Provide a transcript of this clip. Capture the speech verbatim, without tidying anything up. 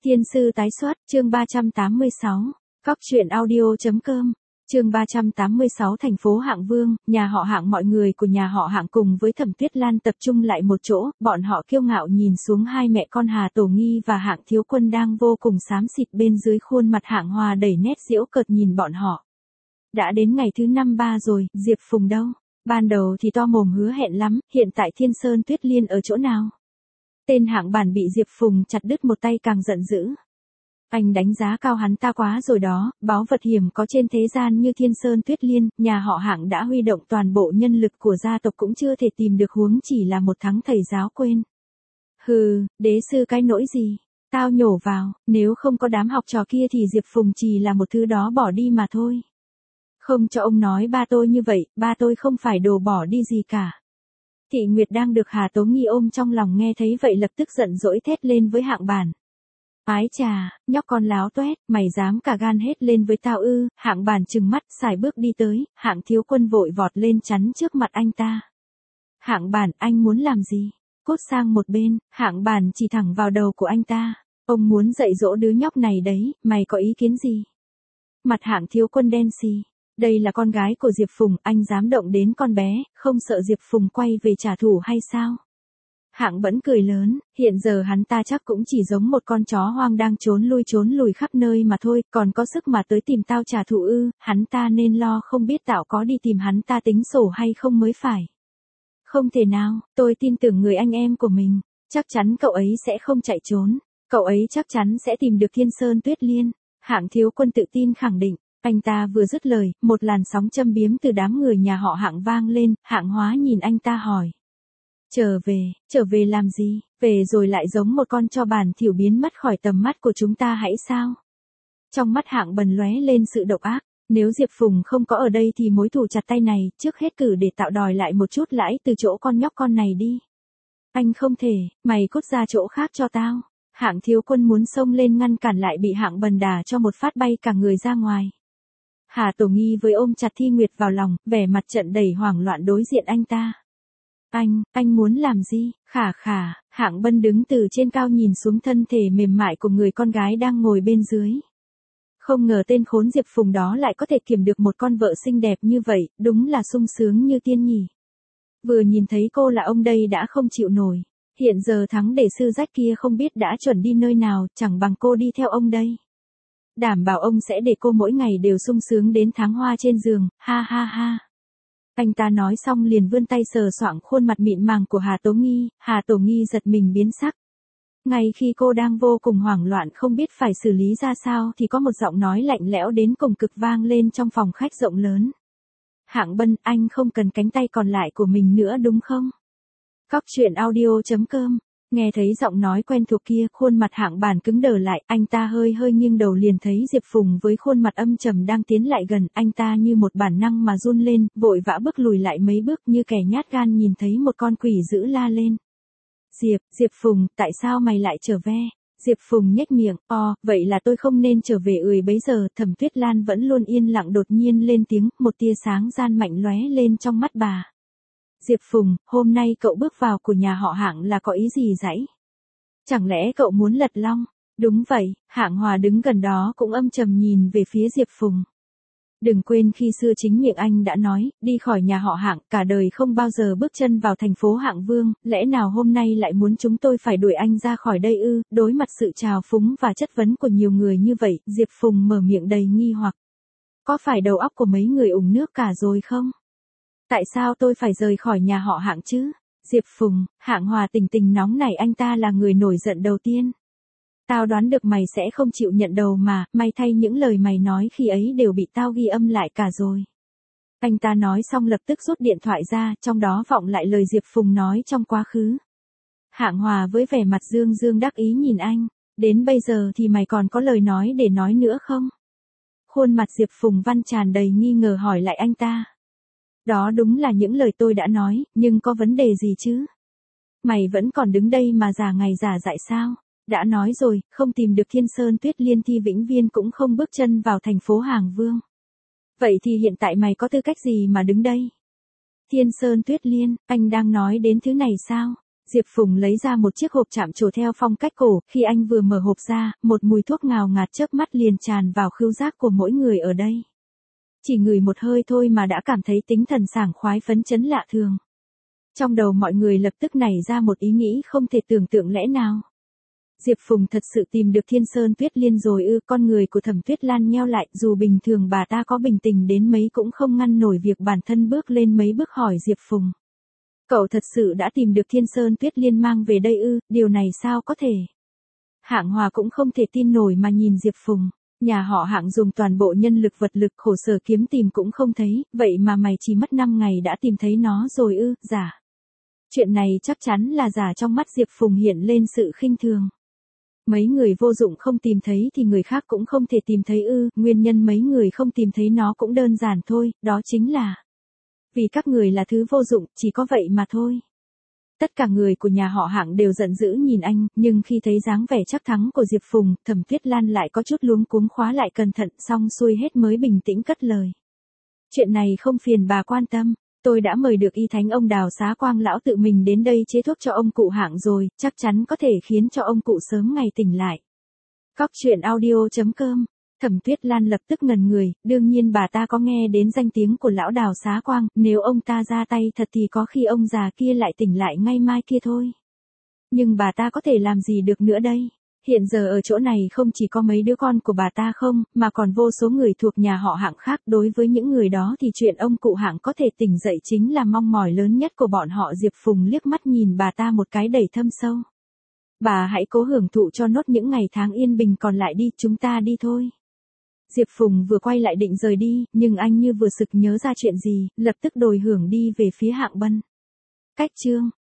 Thiên sư tái xuất, chương ba trăm tám mươi sáu, Cóc truyện audio.com, chương ba trăm tám mươi sáu thành phố Hạng Vương, nhà họ Hạng mọi người của nhà họ Hạng cùng với Thẩm Tuyết Lan tập trung lại một chỗ, bọn họ kiêu ngạo nhìn xuống hai mẹ con Hà Tổ Nghi và Hạng Thiếu Quân đang vô cùng xám xịt bên dưới khuôn mặt Hạng Hòa đầy nét giễu cợt nhìn bọn họ. Đã đến ngày thứ năm ba rồi, Diệp Phùng đâu? Ban đầu thì to mồm hứa hẹn lắm, hiện tại Thiên Sơn Tuyết Liên ở chỗ nào? Tên Hạng Bản bị Diệp Phùng chặt đứt một tay càng giận dữ. Anh đánh giá cao hắn ta quá rồi đó, báu vật hiểm có trên thế gian như Thiên Sơn Tuyết Liên, nhà họ Hạng đã huy động toàn bộ nhân lực của gia tộc cũng chưa thể tìm được, huống chỉ là một tháng thầy giáo quên. Hừ, đế sư cái nỗi gì? Tao nhổ vào, nếu không có đám học trò kia thì Diệp Phùng chỉ là một thứ đó bỏ đi mà thôi. Không cho ông nói ba tôi như vậy, ba tôi không phải đồ bỏ đi gì cả. Thị Nguyệt đang được Hà Tố Nghi ôm trong lòng nghe thấy vậy lập tức giận dỗi thét lên với Hạng Bản. Ái chà, nhóc con láo toét, mày dám cả gan hết lên với tao ư? Hạng Bản trừng mắt xài bước đi tới, Hạng Thiếu Quân vội vọt lên chắn trước mặt anh ta. Hạng Bản, anh muốn làm gì? Cút sang một bên, Hạng Bản chỉ thẳng vào đầu của anh ta. Ông muốn dạy dỗ đứa nhóc này đấy, mày có ý kiến gì? Mặt Hạng Thiếu Quân đen xì. Đây là con gái của Diệp Phùng, anh dám động đến con bé, không sợ Diệp Phùng quay về trả thù hay sao? Hạng Bẫn cười lớn, hiện giờ hắn ta chắc cũng chỉ giống một con chó hoang đang trốn lui trốn lùi khắp nơi mà thôi, còn có sức mà tới tìm tao trả thù ư? Hắn ta nên lo không biết tao có đi tìm hắn ta tính sổ hay không mới phải. Không thể nào, tôi tin tưởng người anh em của mình, chắc chắn cậu ấy sẽ không chạy trốn, cậu ấy chắc chắn sẽ tìm được Thiên Sơn Tuyết Liên. Hạng Thiếu Quân tự tin khẳng định. Anh ta vừa dứt lời, một làn sóng châm biếm từ đám người nhà họ Hạng vang lên, Hạng Hóa nhìn anh ta hỏi. Trở về, trở về làm gì, về rồi lại giống một con chó bản thiểu biến mất khỏi tầm mắt của chúng ta hãy sao? Trong mắt Hạng Bần lóe lên sự độc ác, nếu Diệp Phùng không có ở đây thì mối thù chặt tay này, trước hết cử để tạo đòi lại một chút lãi từ chỗ con nhóc con này đi. Anh không thể, mày cút ra chỗ khác cho tao. Hạng Thiếu Quân muốn xông lên ngăn cản lại bị Hạng Bần đả cho một phát bay cả người ra ngoài. Hà Tổ Nghi với ôm chặt Thi Nguyệt vào lòng, vẻ mặt trận đầy hoảng loạn đối diện anh ta. Anh, anh muốn làm gì? Khả khả, Hạng Bân đứng từ trên cao nhìn xuống thân thể mềm mại của người con gái đang ngồi bên dưới. Không ngờ tên khốn Diệp Phùng đó lại có thể kiềm được một con vợ xinh đẹp như vậy, đúng là sung sướng như tiên nhỉ. Vừa nhìn thấy cô là ông đây đã không chịu nổi. Hiện giờ thắng để sư rách kia không biết đã chuẩn đi nơi nào, chẳng bằng cô đi theo ông đây. Đảm bảo ông sẽ để cô mỗi ngày đều sung sướng đến tháng hoa trên giường, ha ha ha. Anh ta nói xong liền vươn tay sờ soạng khuôn mặt mịn màng của Hà Tố Nghi, Hà Tổ Nghi giật mình biến sắc. Ngay khi cô đang vô cùng hoảng loạn không biết phải xử lý ra sao thì có một giọng nói lạnh lẽo đến cùng cực vang lên trong phòng khách rộng lớn. Hạng Bân, anh không cần cánh tay còn lại của mình nữa đúng không? Cóc truyện audio.com. Nghe thấy giọng nói quen thuộc kia, khuôn mặt Hạng Bản cứng đờ lại, anh ta hơi hơi nghiêng đầu liền thấy Diệp Phùng với khuôn mặt âm trầm đang tiến lại gần, anh ta như một bản năng mà run lên, vội vã bước lùi lại mấy bước như kẻ nhát gan nhìn thấy một con quỷ dữ la lên. Diệp, Diệp Phùng, tại sao mày lại trở về? Diệp Phùng nhếch miệng, o, vậy là tôi không nên trở về ười bấy giờ, Thẩm Tuyết Lan vẫn luôn yên lặng đột nhiên lên tiếng, một tia sáng gian mạnh lóe lên trong mắt bà. Diệp Phùng, hôm nay cậu bước vào của nhà họ Hạng là có ý gì dãy? Chẳng lẽ cậu muốn lật long? Đúng vậy, Hạng Hòa đứng gần đó cũng âm trầm nhìn về phía Diệp Phùng. Đừng quên khi xưa chính miệng anh đã nói, đi khỏi nhà họ Hạng, cả đời không bao giờ bước chân vào thành phố Hạng Vương, lẽ nào hôm nay lại muốn chúng tôi phải đuổi anh ra khỏi đây ư? Đối mặt sự trào phúng và chất vấn của nhiều người như vậy, Diệp Phùng mở miệng đầy nghi hoặc. Có phải đầu óc của mấy người uống nước cả rồi không? Tại sao tôi phải rời khỏi nhà họ Hạng chứ? Diệp Phùng, Hạng Hòa tình tình nóng này anh ta là người nổi giận đầu tiên. Tao đoán được mày sẽ không chịu nhận đầu mà, may thay những lời mày nói khi ấy đều bị tao ghi âm lại cả rồi. Anh ta nói xong lập tức rút điện thoại ra, trong đó vọng lại lời Diệp Phùng nói trong quá khứ. Hạng Hòa với vẻ mặt dương dương đắc ý nhìn anh, đến bây giờ thì mày còn có lời nói để nói nữa không? Khuôn mặt Diệp Phùng Văn tràn đầy nghi ngờ hỏi lại anh ta. Đó đúng là những lời tôi đã nói, nhưng có vấn đề gì chứ? Mày vẫn còn đứng đây mà giả ngày giả dại sao? Đã nói rồi, không tìm được Thiên Sơn Tuyết Liên thì vĩnh viên cũng không bước chân vào thành phố Hạng Vương. Vậy thì hiện tại mày có tư cách gì mà đứng đây? Thiên Sơn Tuyết Liên, anh đang nói đến thứ này sao? Diệp Phùng lấy ra một chiếc hộp chạm trổ theo phong cách cổ, khi anh vừa mở hộp ra, một mùi thuốc ngào ngạt chớp mắt liền tràn vào khứu giác của mỗi người ở đây. Chỉ ngửi một hơi thôi mà đã cảm thấy tinh thần sảng khoái phấn chấn lạ thường. Trong đầu mọi người lập tức nảy ra một ý nghĩ không thể tưởng tượng lẽ nào. Diệp Phùng thật sự tìm được Thiên Sơn Tuyết Liên rồi ư? Con người của Thẩm Tuyết Lan nheo lại, dù bình thường bà ta có bình tĩnh đến mấy cũng không ngăn nổi việc bản thân bước lên mấy bước hỏi Diệp Phùng. Cậu thật sự đã tìm được Thiên Sơn Tuyết Liên mang về đây ư? Điều này sao có thể? Hạng Hòa cũng không thể tin nổi mà nhìn Diệp Phùng. Nhà họ Hạng dùng toàn bộ nhân lực vật lực khổ sở kiếm tìm cũng không thấy, vậy mà mày chỉ mất năm ngày đã tìm thấy nó rồi ư? Giả. Chuyện này chắc chắn là giả. Trong mắt Diệp Phùng hiện lên sự khinh thường. Mấy người vô dụng không tìm thấy thì người khác cũng không thể tìm thấy ư? Nguyên nhân mấy người không tìm thấy nó cũng đơn giản thôi, đó chính là vì các người là thứ vô dụng, chỉ có vậy mà thôi. Tất cả người của nhà họ Hạng đều giận dữ nhìn anh, nhưng khi thấy dáng vẻ chắc thắng của Diệp Phùng, Thẩm Tuyết Lan lại có chút luống cuống khóa lại cẩn thận, xong xuôi hết mới bình tĩnh cất lời. Chuyện này không phiền bà quan tâm, tôi đã mời được y thánh ông Đào Xá Quang lão tự mình đến đây chế thuốc cho ông cụ Hạng rồi, chắc chắn có thể khiến cho ông cụ sớm ngày tỉnh lại. Cóc truyện audio chấm com. Thẩm Tuyết Lan lập tức ngẩn người, đương nhiên bà ta có nghe đến danh tiếng của lão Đào Xá Quang, nếu ông ta ra tay thật thì có khi ông già kia lại tỉnh lại ngay mai kia thôi. Nhưng bà ta có thể làm gì được nữa đây? Hiện giờ ở chỗ này không chỉ có mấy đứa con của bà ta không, mà còn vô số người thuộc nhà họ Hạng khác. Đối với những người đó thì chuyện ông cụ Hạng có thể tỉnh dậy chính là mong mỏi lớn nhất của bọn họ. Diệp Phùng liếc mắt nhìn bà ta một cái đầy thâm sâu. Bà hãy cố hưởng thụ cho nốt những ngày tháng yên bình còn lại đi, chúng ta đi thôi. Diệp Phùng vừa quay lại định rời đi, nhưng anh như vừa sực nhớ ra chuyện gì, lập tức đồi hưởng đi về phía Hạng Bân. Cách chương